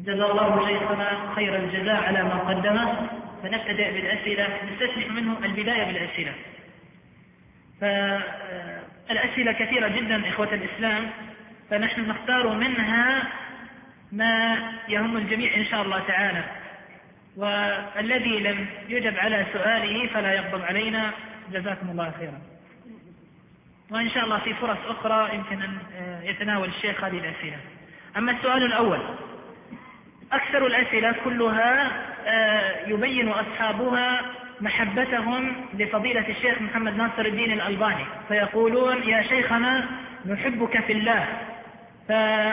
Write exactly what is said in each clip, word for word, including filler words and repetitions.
جزا الله شيخنا خير الجزاء على ما قدمه. فنبدأ بالأسئلة، نستسمح منه البداية بالأسئلة. فالأسئلة كثيرة جدا إخوة الإسلام، فنحن نختار منها ما يهم الجميع إن شاء الله تعالى، والذي لم يجب على سؤاله فلا يغضب علينا، جزاكم الله خيرا. وإن شاء الله في فرص أخرى يمكن أن يتناول الشيخ هذه الأسئلة. أما السؤال الأول، أكثر الأسئلة كلها يبين أصحابها محبتهم لفضيلة الشيخ محمد ناصر الدين الألباني، فيقولون يا شيخنا نحبك في الله، ف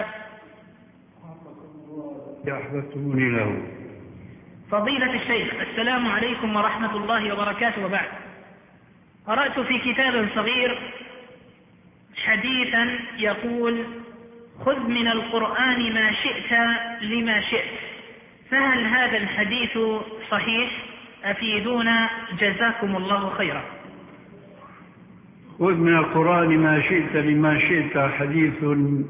أحببتموني له. فضيلة الشيخ السلام عليكم ورحمة الله وبركاته، وبعد. قرأت في كتاب صغير حديثا يقول خذ من القرآن ما شئت لما شئت، فهل هذا الحديث صحيح؟ أفيدونا جزاكم الله خيرا. خذ من القرآن ما شئت لما شئت حديث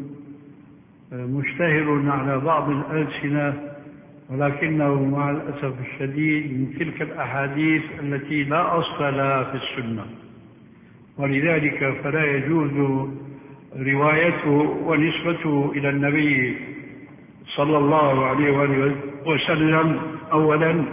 مشتهر على بعض الألسنة، ولكنه مع الأسف الشديد من تلك الأحاديث التي لا أصل لها في السنة، ولذلك فلا يجوز روايته ونسبته إلى النبي صلى الله عليه وآله وسلم أولا،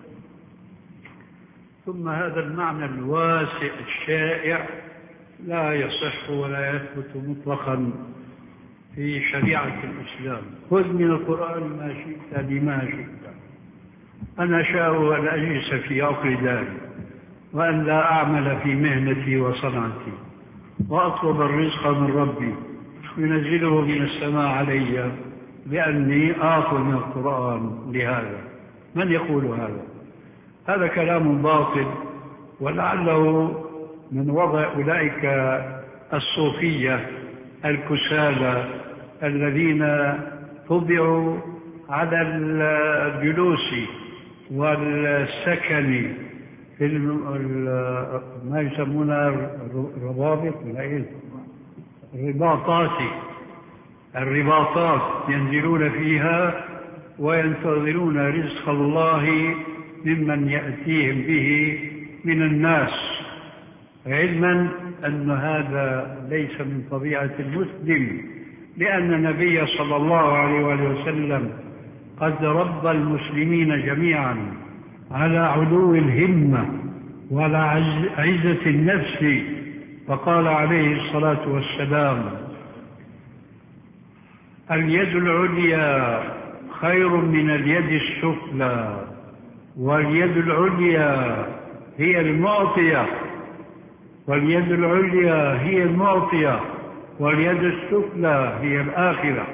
ثم هذا المعنى الواسع الشائع لا يصح ولا يثبت مطلقا في شريعة الإسلام. خذ من القرآن ما شئت بما شئت. أنا شاء أن أجلس في عقر داري وأن لا أعمل في مهنتي وصنعتي وأطلب الرزق من ربي ينزله من السماء علي بأني آخذ من القرآن لهذا. من يقول هذا؟ هذا كلام باطل، ولعله من وضع أولئك الصوفية الكسالى الذين طبعوا على الجلوس والسكن في ما يسمونها الربابط الرباطات الرباطات ينزلون فيها وينتظرون رزق الله ممن يأتيهم به من الناس، علما أن هذا ليس من طبيعة المسلم، لأن النبي صلى الله عليه وسلم قد ربى المسلمين جميعا على علو الهمة وعلى عزة النفس، فقال عليه الصلاة والسلام اليد العليا خير من اليد السفلى، واليد العليا هي المعطية واليد العليا هي المعطية واليد السفلى هي الآخرة.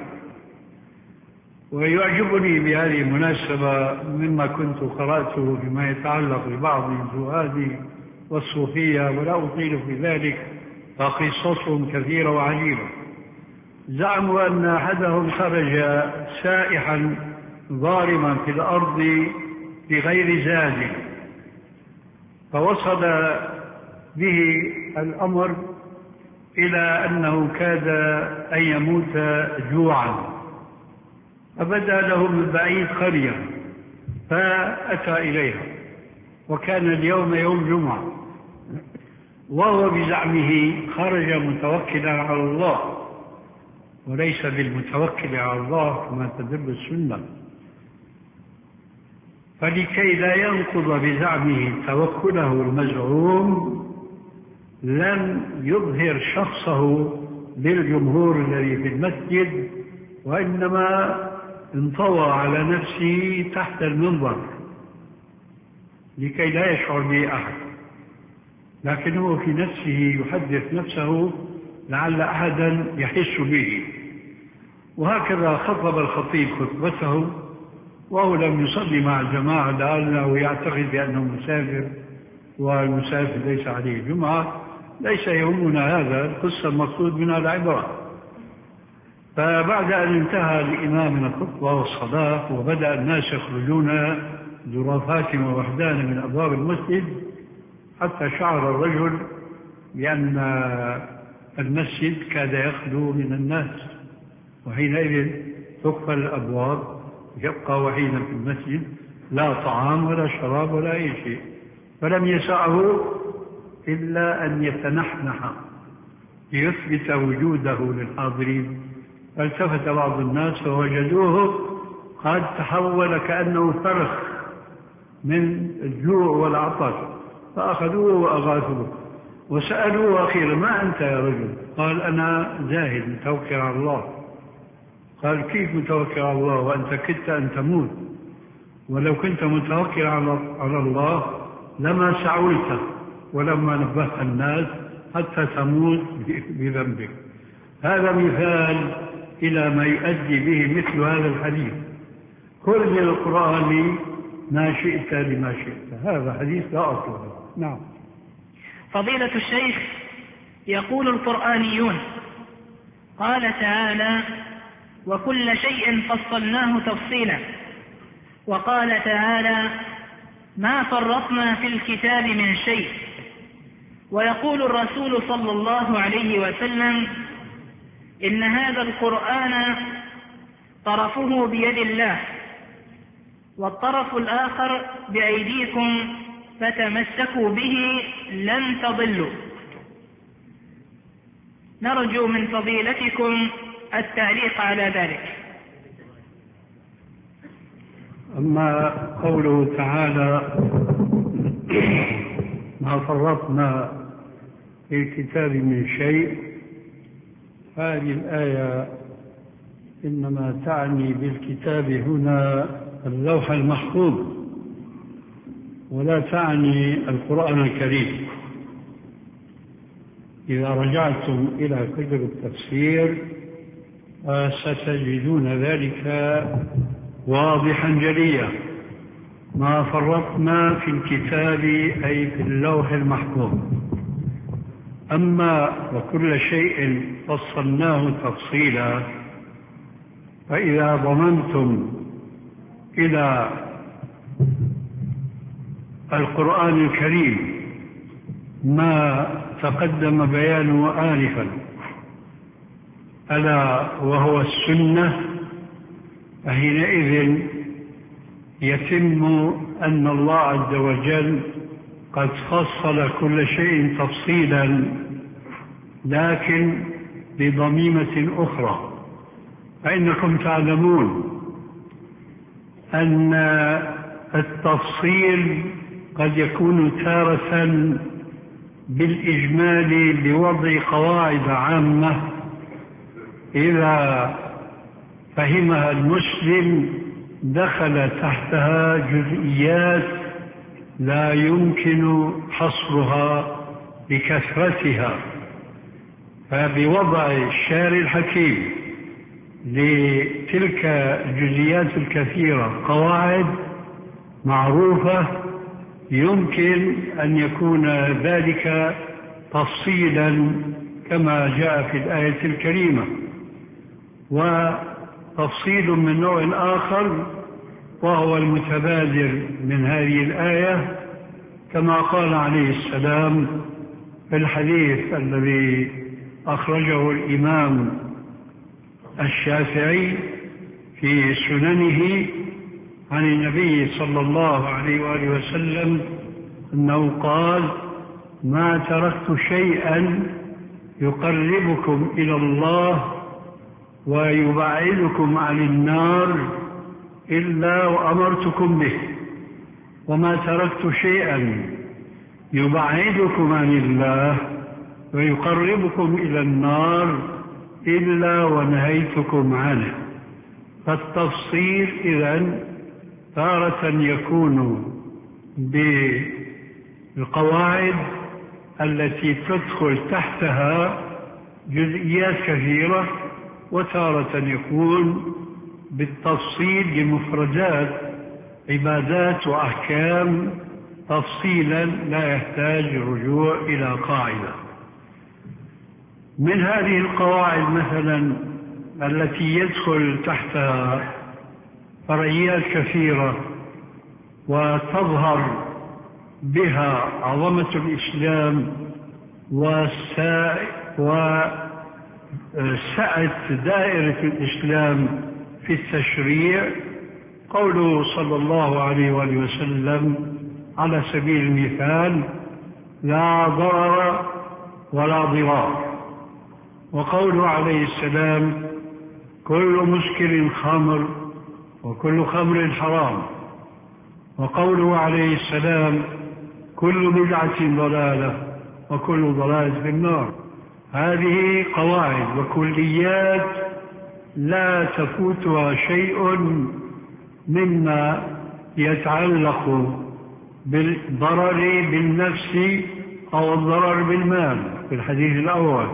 ويعجبني بهذه المناسبة مما كنت قرأته فيما يتعلق ببعض الزهاد والصوفية، ولا أطيل في ذلك، فقصصهم كثيرة وعجيبة. زعموا أن أحدهم خرج سائحا ضارما في الأرض بغير زاد، فوصل به الأمر إلى أنه كاد أن يموت جوعا، فبدأ له من بعيد قرية فأتى إليها، وكان اليوم يوم جمعة، وهو بزعمه خرج متوكلا على الله وليس بالمتوكل على الله كما تدل السنة. فلكي لا ينقض بزعمه توكله المزعوم لم يظهر شخصه للجمهور الذي في المسجد، وإنما انطوى على نفسه تحت المنبر لكي لا يشعر به أحد، لكنه في نفسه يحدث نفسه لعل أحدا يحس به. وهكذا خطب الخطيب خطبته وهو لم يصلي مع الجماعة لأنه يعتقد بأنه مسافر، والمسافر ليس عليه جمعة. ليس يهمنا هذا، القصة المقصود منها العبرة. فبعد أن انتهى الإمام من الخطبة والصلاة وبدأ الناس يخرجون زرافات ووحدان من أبواب المسجد، حتى شعر الرجل بأن المسجد كاد يخلو من الناس، وحينئذ تقفل الأبواب يبقى وحيدا في المسجد، لا طعام ولا شراب ولا أي شيء، فلم يسعه إلا أن يتنحنح ليثبت وجوده للحاضرين. فالتفت بعض الناس فوجدوه قد تحول كأنه فرخ من الجوع والعطش، فأخذوه وأغاثوه وسألوه أخيرا: ما أنت يا رجل؟ قال: أنا زاهد متوكل على الله. قال: كيف متوكل على الله وأنت كدت أن تموت؟ ولو كنت متوكل على الله لما سعولت ولما نبهت الناس حتى تموت بذنبك. هذا مثال إلى ما يؤدي به مثل هذا الحديث: كل من القرآن ما شئت لما شئت. هذا حديث لا أصل له. نعم. فضيلة الشيخ، يقول القرآنيون: قال تعالى: وكل شيء فصلناه تفصيلا. وقال تعالى: ما فرطنا في الكتاب من شيء. ويقول الرسول صلى الله عليه وسلم: إن هذا القرآن طرفه بيد الله والطرف الآخر بأيديكم فتمسكوا به لن تضلوا. نرجو من فضيلتكم التعليق على ذلك. أما قوله تعالى: ما فرطنا في الكتاب من شيء، هذه الآية إنما تعني بالكتاب هنا اللوح المحفوظ، ولا تعني القرآن الكريم. إذا رجعتم إلى كتب التفسير ستجدون ذلك واضحا جليا: ما فرطنا في الكتاب أي في اللوح المحفوظ. أما وكل شيء فصلناه تفصيلا، فإذا ضمنتم إلى القرآن الكريم ما تقدم بيانه آنفا ألا وهو السنة، فحينئذ يتم أن الله عز وجل قد فصل كل شيء تفصيلا، لكن بضميمة أخرى. فإنكم تعلمون أن التفصيل قد يكون تارة بالإجمال بوضع قواعد عامة إذا فهمها المسلم دخل تحتها جزئيات لا يمكن حصرها بكثرتها. فبوضع الشارع الحكيم لتلك الجزئيات الكثيرة قواعد معروفة يمكن أن يكون ذلك تفصيلا كما جاء في الآية الكريمة، وتفصيل من نوع آخر وهو المتبادر من هذه الآية، كما قال عليه السلام في الحديث الذي أخرجه الإمام الشافعي في سننه عن النبي صلى الله عليه وآله وسلم أنه قال: ما تركت شيئا يقربكم إلى الله ويبعدكم عن النار إلا وأمرتكم به، وما تركت شيئا يبعدكم عن الله ويقربكم إلى النار إلا ونهيتكم عنه. فالتفصيل إذن تارة يكون بالقواعد التي تدخل تحتها جزئيات كثيرة، وتارة يكون بالتفصيل لمفردات عبادات وأحكام تفصيلا لا يحتاج الرجوع إلى قاعدة. من هذه القواعد مثلا التي يدخل تحتها فرعيات كثيرة وتظهر بها عظمة الإسلام وسعة دائرة الإسلام في التشريع، قوله صلى الله عليه وآله وسلم على سبيل المثال: لا ضرر ولا ضرار. وقوله عليه السلام: كل مسكر خمر وكل خمر حرام. وقوله عليه السلام: كل بدعة ضلالة وكل ضلالة في النار. هذه قواعد وكليات لا تفوتها شيء مما يتعلق بالضرر بالنفس أو الضرر بالمال في الحديث الأول،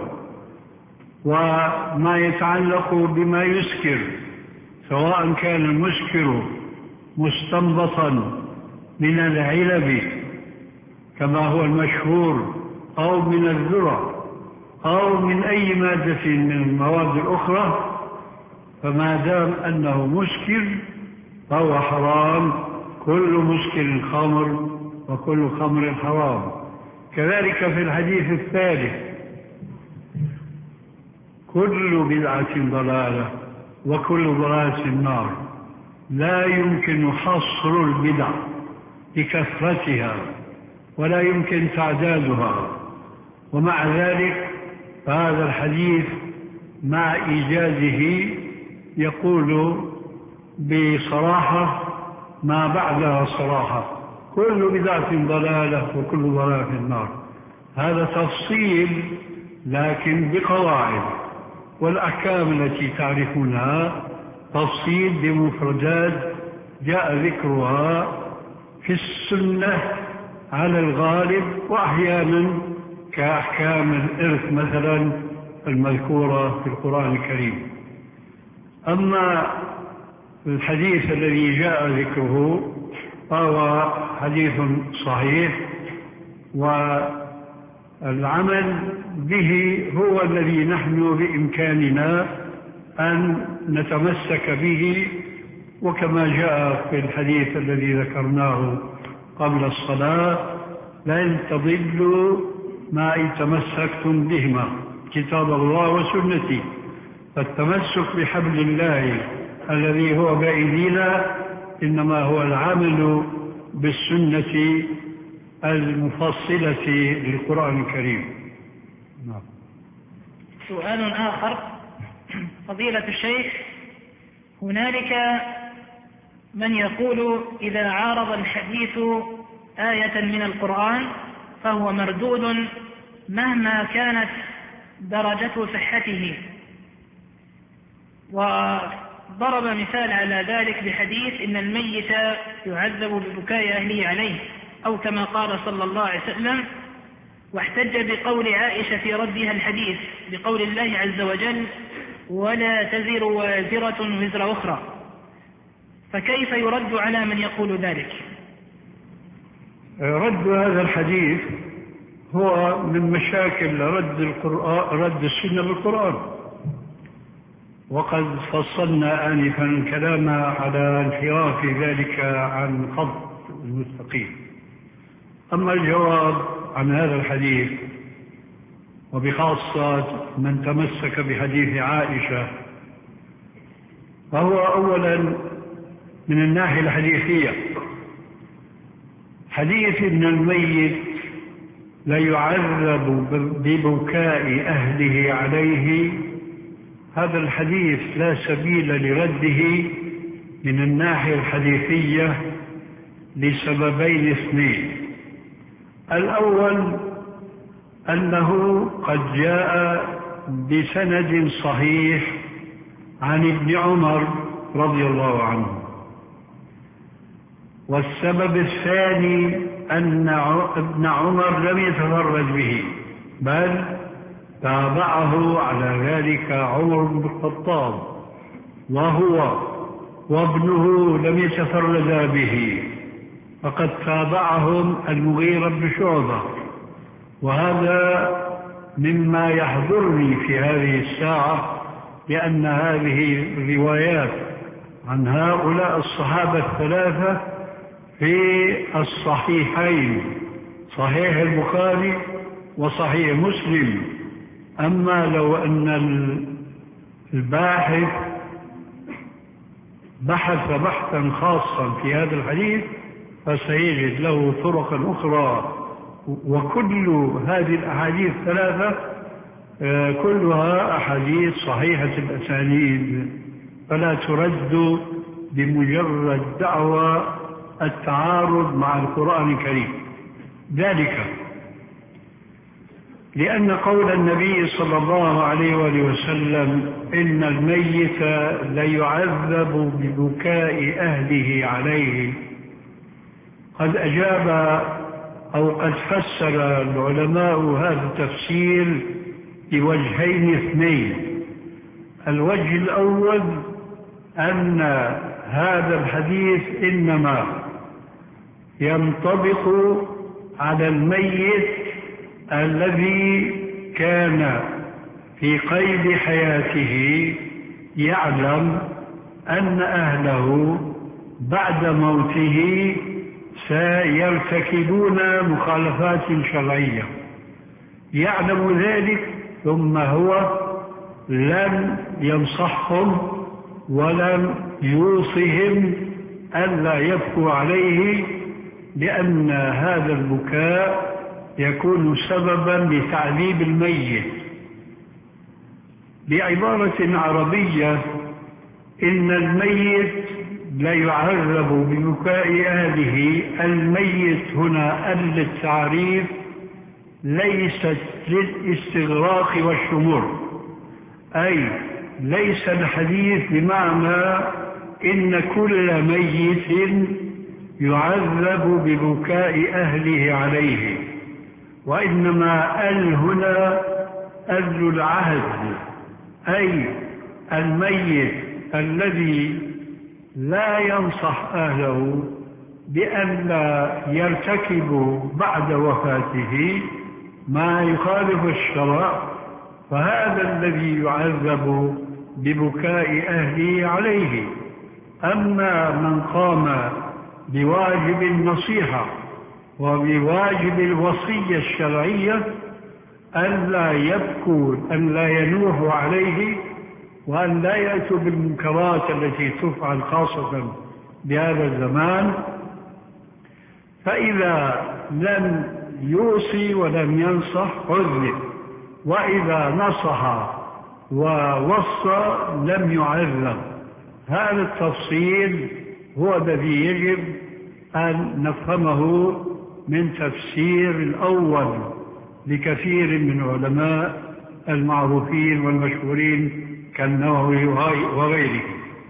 وما يتعلق بما يسكر، سواء كان المسكر مستنبطا من العلب كما هو المشهور أو من الذرة أو من أي مادة من المواد الأخرى، فما دام أنه مسكر فهو حرام. كل مسكر خمر وكل خمر حرام. كذلك في الحديث الثالث: كل بدعة ضلالة وكل ضلالة النار. لا يمكن حصر البدع بكثرتها ولا يمكن تعدادها، ومع ذلك فهذا الحديث مع إيجازه يقول بصراحة ما بعدها صراحة: كل بدعة ضلالة وكل ضلالة في النار. هذا تفصيل لكن بقواعد، والأحكام التي تعرفونها تفصيل بمفردات جاء ذكرها في السنة على الغالب، وأحيانا كأحكام الإرث مثلا المذكورة في القرآن الكريم. أما الحديث الذي جاء ذكره فهو حديث صحيح، والعمل به هو الذي نحن بإمكاننا أن نتمسك به، وكما جاء في الحديث الذي ذكرناه قبل الصلاة: لن تضلوا ما إن تمسكتم بهما، كتاب الله وسنتي. فالتمسك بحبل الله الذي هو بأيدينا إنما هو العمل بالسنة المفصلة للقرآن الكريم. نعم. سؤال آخر: فضيلة الشيخ، هنالك من يقول إذا عارض الحديث آية من القرآن فهو مردود مهما كانت درجة صحته، وضرب مثال على ذلك بحديث: إن الميت يعذب ببكاء أهله عليه، أو كما قال صلى الله عليه وسلم، واحتج بقول عائشة في ردها الحديث بقول الله عز وجل: ولا تزر وازرة وزر أخرى. فكيف يرد على من يقول ذلك؟ رد هذا الحديث هو من مشاكل رد القرآن، رد السنة بالقرآن، وقد فصلنا آنفا الكلام على انحراف ذلك عن خط المستقيم. أما الجواب عن هذا الحديث، وبخاصة من تمسك بحديث عائشة، فهو أولا من الناحية الحديثية. حديث إن الميت لا يعذب ببكاء أهله عليه، هذا الحديث لا سبيل لرده من الناحية الحديثية لسببين اثنين. الأول أنه قد جاء بسند صحيح عن ابن عمر رضي الله عنه. والسبب الثاني أن ابن عمر لم يتفرد به، بل تابعه على ذلك عمر بن الخطاب، وهو وابنه لم يتفردا به، فقد تابعهم المغيرة بن شعبة. وهذا مما يحضرني في هذه الساعة، لأن هذه الروايات عن هؤلاء الصحابة الثلاثة في الصحيحين، صحيح البخاري وصحيح مسلم. أما لو أن الباحث بحث بحثا خاصا في هذا الحديث فسيجد له طرقا أخرى، وكل هذه الأحاديث الثلاثة كلها أحاديث صحيحة الأسانيد، فلا ترد بمجرد دعوى التعارض مع القرآن الكريم. ذلك لأن قول النبي صلى الله عليه وآله وسلم إن الميت ليعذب ببكاء أهله عليه قد أجاب أو قد فسر العلماء هذا التفسير بوجهين اثنين. الوجه الأول أن هذا الحديث إنما ينطبق على الميت الذي كان في قيد حياته يعلم أن أهله بعد موته سيرتكبون مخالفات شرعية، يعلم ذلك ثم هو لم ينصحهم ولم يوصهم ألا يبكوا عليه، لأن هذا البكاء يكون سببا لتعذيب الميت. بعبارة عربية إن الميت لا يعذب ببكاء أهله. الميت هنا أل التعريف ليست للاستغراق والشمول، أي ليس الحديث بمعنى إن كل ميت يعذب ببكاء أهله عليه، وإنما ال هنا ال العهد، أي الميت الذي لا ينصح أهله بأن لا يرتكبوا بعد وفاته ما يخالف الشرع، فهذا الذي يعذب ببكاء أهله عليه. أما من قام بواجب النصيحة وبواجب الوصية الشرعية أن لا يبكوا، أن لا ينوحوا عليه، وأن لا يأتوا بالمنكرات التي تفعل خاصة بهذا الزمان، فإذا لم يوصي ولم ينصح عذب، وإذا نصح ووصى لم يعذب. هذا التفصيل هو الذي يجب أن نفهمه من تفسير الأول لكثير من علماء المعروفين والمشهورين كالنووي وغيره.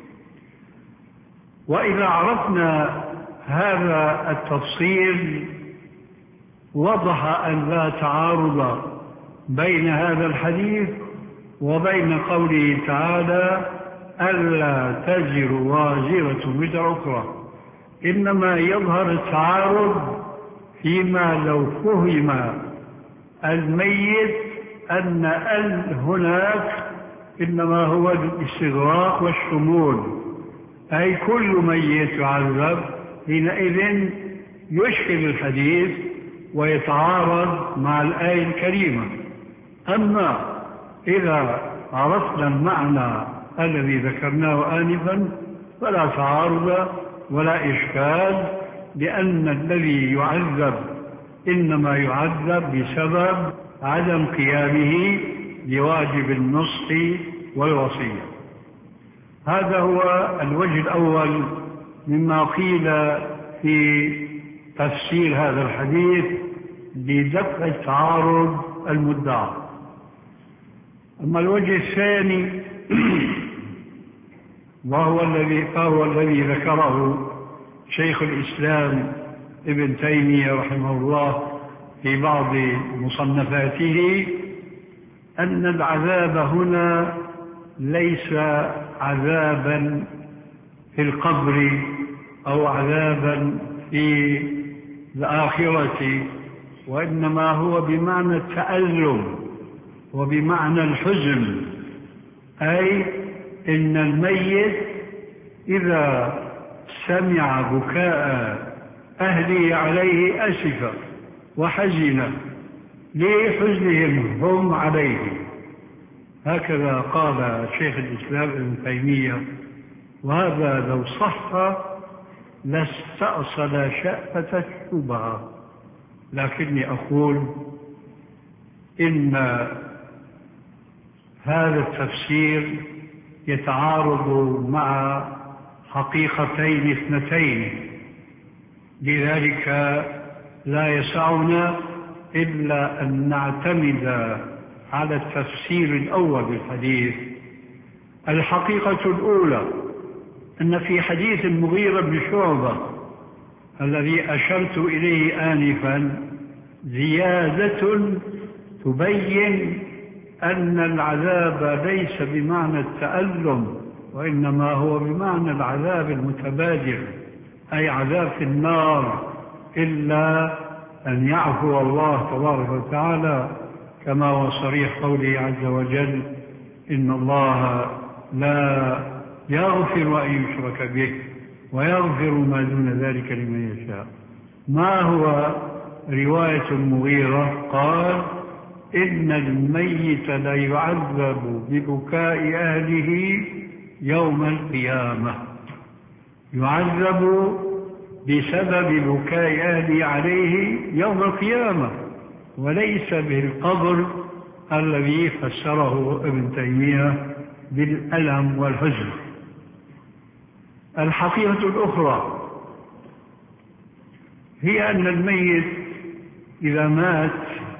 وإذا عرفنا هذا التفصيل وضح أن لا تعارض بين هذا الحديث وبين قوله تعالى ألا تزر وازرة وزر أخرى، إنما يظهر التعارض فيما لو فهم الميت أن ال هناك إنما هو الاستغراق والشمول، أي كل ميت يعذب، حينئذ يشكل الحديث ويتعارض مع الآية الكريمة. أما إذا عرفنا المعنى الذي ذكرناه آنفا فلا تعارض ولا إشكال، لأن الذي يعذب إنما يعذب بسبب عدم قيامه بواجب النصح والوصية. هذا هو الوجه الأول مما قيل في تفسير هذا الحديث لدفع التعارض المدعى. أما الوجه الثاني وهو الذي فهو الذي ذكره شيخ الإسلام ابن تيمية رحمه الله في بعض مصنفاته، أن العذاب هنا ليس عذابا في القبر أو عذابا في الآخرة، وإنما هو بمعنى التألم وبمعنى الحزن، أي إن الميت إذا سمع بكاء أهله عليه أسف وحزن لحزنهم هم عليه. هكذا قال شيخ الإسلام ابن تيمية وهذا لو صح لاستأصل شأفة الشبهة. لكني أقول إن هذا التفسير يتعارض مع حقيقتين اثنتين، لذلك لا يسعنا إلا أن نعتمد على التفسير الأول بالحديث. الحقيقة الأولى أن في حديث المغيرة بن شعبة الذي أشرت إليه آنفا زيادة تبين أن العذاب ليس بمعنى التألم، وإنما هو بمعنى العذاب المتبادر، أي عذاب في النار، إلا أن يعفو الله تبارك وتعالى، كما هو صريح قوله عز وجل: إن الله لا يغفر أن يشرك به ويغفر ما دون ذلك لمن يشاء. ما هو رواية المغيرة؟ قال: إن الميت لا يعذب ببكاء أهله يوم القيامة، يعذب بسبب بكاء أهله عليه يوم القيامة، وليس بالقبر الذي فسره ابن تيمية بالألم والحزن. الحقيقة الأخرى هي أن الميت إذا مات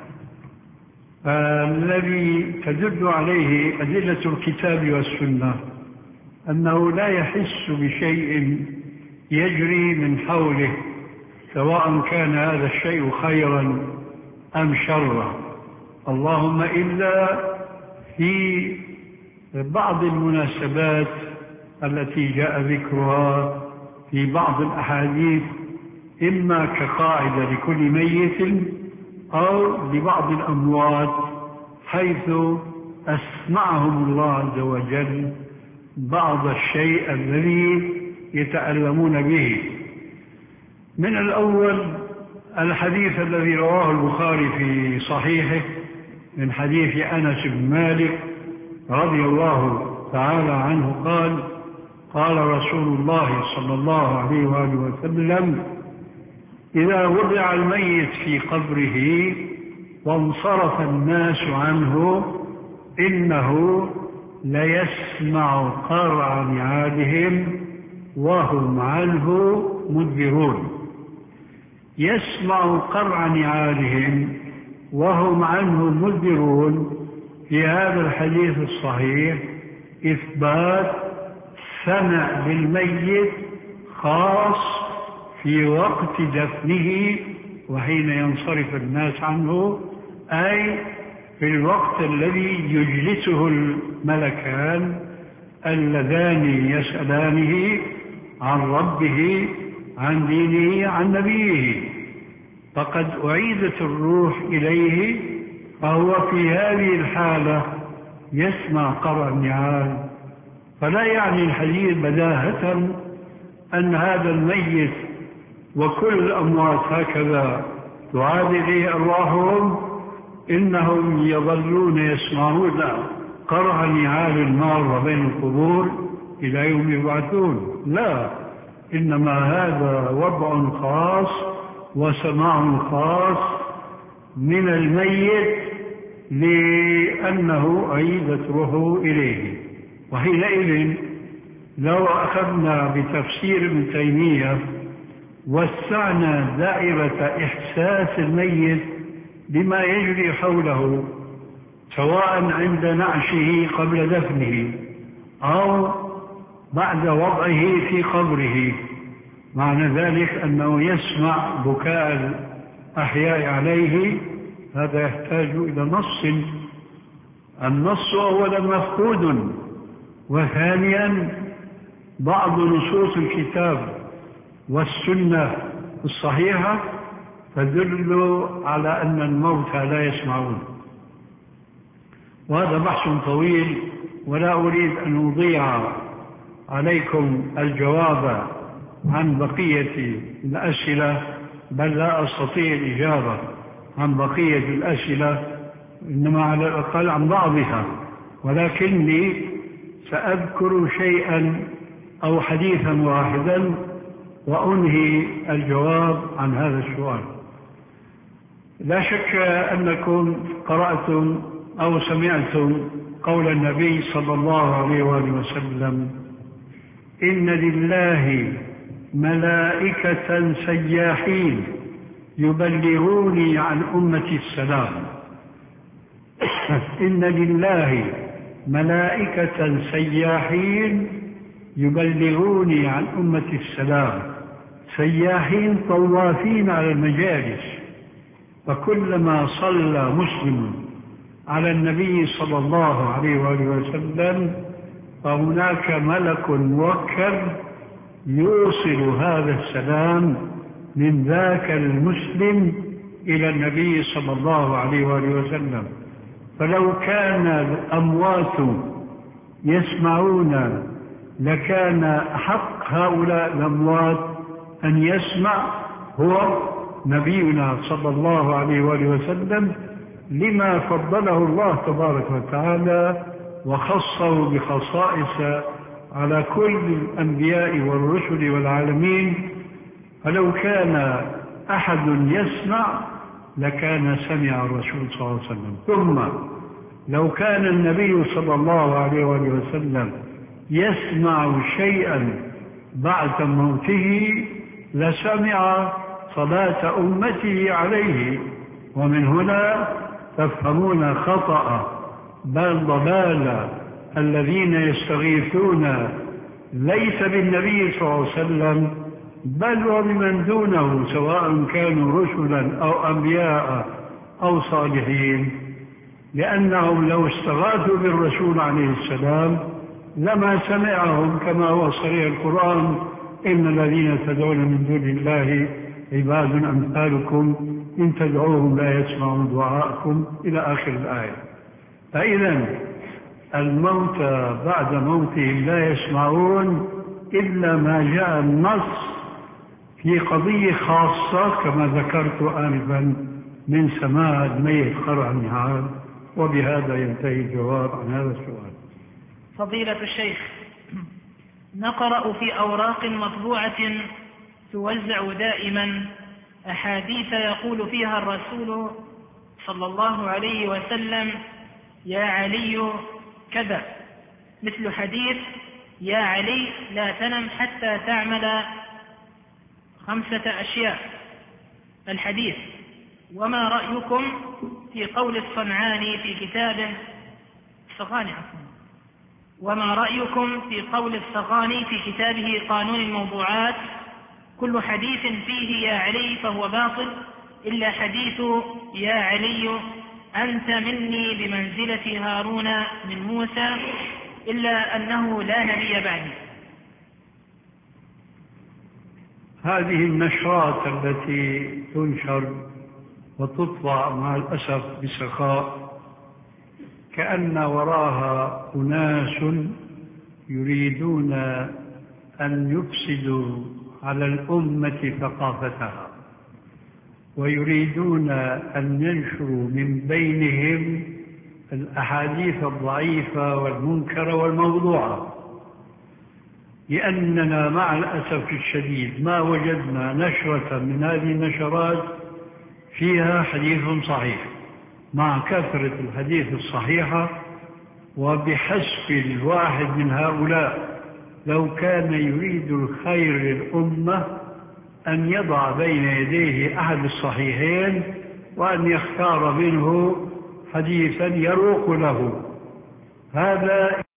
الذي تدل عليه أدلة الكتاب والسنة أنه لا يحس بشيء يجري من حوله، سواء كان هذا الشيء خيرا أم شرا، اللهم إلا في بعض المناسبات التي جاء ذكرها في بعض الأحاديث، إما كقاعدة لكل ميت أو لبعض الأموات، حيث أسمعهم الله عز وجل بعض الشيء الذي يتألمون به. من الأول الحديث الذي رواه البخاري في صحيحه من حديث أنس بن مالك رضي الله تعالى عنه قال: قال رسول الله صلى الله عليه وآله وسلم: إذا وضع الميت في قبره وانصرف الناس عنه إنه ليسمع قرع نعالهم وهم عنه مدبرون. يسمع قرع نعالهم وهم عنه مدبرون. في هذا الحديث الصحيح إثبات سمع بالميت خاص في وقت دفنه وحين ينصرف الناس عنه، أي في الوقت الذي يجلسه الملكان اللذان يسألانه عن ربه، عن دينه، عن نبيه، فقد أعيدت الروح إليه، فهو في هذه الحالة يسمع قرع النعال. فلا يعني الحديث بداهة أن هذا الميت وكل الأموات هكذا تعاد إليه أرواحهم، إنهم يظلون يسمعون قرع نعال النار بين القبور إلى يوم يبعثون. لا، إنما هذا وضع خاص وسماع خاص من الميت لأنه أعيدت روحه إليه. وحينئذ لو أخذنا بتفسير ابن تيمية وسعنا دائرة إحساس الميت بما يجري حوله، سواء عند نعشه قبل دفنه أو بعد وضعه في قبره، معنى ذلك أنه يسمع بكاء الأحياء عليه، هذا يحتاج إلى نص. النص أولا مفقود، وثانيا بعض نصوص الكتاب والسنة الصحيحة تدل على أن الموتى لا يسمعون. وهذا بحث طويل، ولا أريد أن أضيع عليكم الجواب عن بقية الأسئلة، بل لا أستطيع الإجابة عن بقية الأسئلة، إنما على الأقل عن بعضها، ولكني سأذكر شيئا أو حديثا واحدا وأنهي الجواب عن هذا السؤال. لا شك أنكم قرأتم أو سمعتم قول النبي صلى الله عليه وآله وسلم: إن لله ملائكة سياحين يبلغوني عن أمتي السلام. إن لله ملائكة سياحين يبلغوني عن أمتي السلام. سياحين طوافين على المجالس، فكلما صلى مسلم على النبي صلى الله عليه وآله وسلم فهناك ملك موكل يوصل هذا السلام من ذاك المسلم إلى النبي صلى الله عليه وآله وسلم. فلو كان الأموات يسمعون لكان أحق هؤلاء الأموات أن يسمع هو نبينا صلى الله عليه وآله وسلم، لما فضله الله تبارك وتعالى وخصه بخصائص على كل الأنبياء والرسل والعالمين. فلو كان أحد يسمع لكان سمع الرسول صلى الله عليه وسلم. ثم لو كان النبي صلى الله عليه وآله وسلم يسمع شيئا بعد موته لسمع صلاة أمته عليه. ومن هنا تفهمون خطأ بل ضلال الذين يستغيثون ليس بالنبي صلى الله عليه وسلم بل وبمن دونه، سواء كانوا رسلا أو أنبياء أو صالحين، لأنهم لو استغاثوا بالرسول عليه السلام لما سمعهم، كما هو صريح القرآن: إن الذين تدعون من دون الله عباد أمثالكم إن تدعوهم لا يسمعون دعاءكم إلى آخر الآية. فإذا الموتى بعد موتهم لا يسمعون إلا ما جاء النص في قضية خاصة كما ذكرت آنفا من سماع الميت قرع النعال. وبهذا ينتهي الجواب عن هذا السؤال. فضيلة الشيخ، نقرأ في أوراق مطبوعة توزع دائما أحاديث يقول فيها الرسول صلى الله عليه وسلم: يا علي كذا، مثل حديث: يا علي لا تنم حتى تعمل خمسة أشياء. الحديث: وما رأيكم في قول الصنعاني في كتابه الصغاني وما رأيكم في قول الصغاني في كتابه قانون الموضوعات: كل حديث فيه يا علي فهو باطل إلا حديث يا علي أنت مني بمنزلة هارون من موسى، إلا أنه لا نبي بعدي. هذه النشرات التي تنشر وتطبع مع الأسف بسخاء كأن وراها أناس يريدون أن يفسدوا على الأمة ثقافتها، ويريدون أن ينشروا من بينهم الأحاديث الضعيفة والمنكرة والموضوعة، لأننا مع الأسف الشديد ما وجدنا نشرة من هذه النشرات فيها حديث صحيح، مع كثرة الحديث الصحيحة. وبحسب الواحد من هؤلاء لو كان يريد الخير للأمة أن يضع بين يديه أحد الصحيحين وأن يختار منه حديثا يروق له. هذا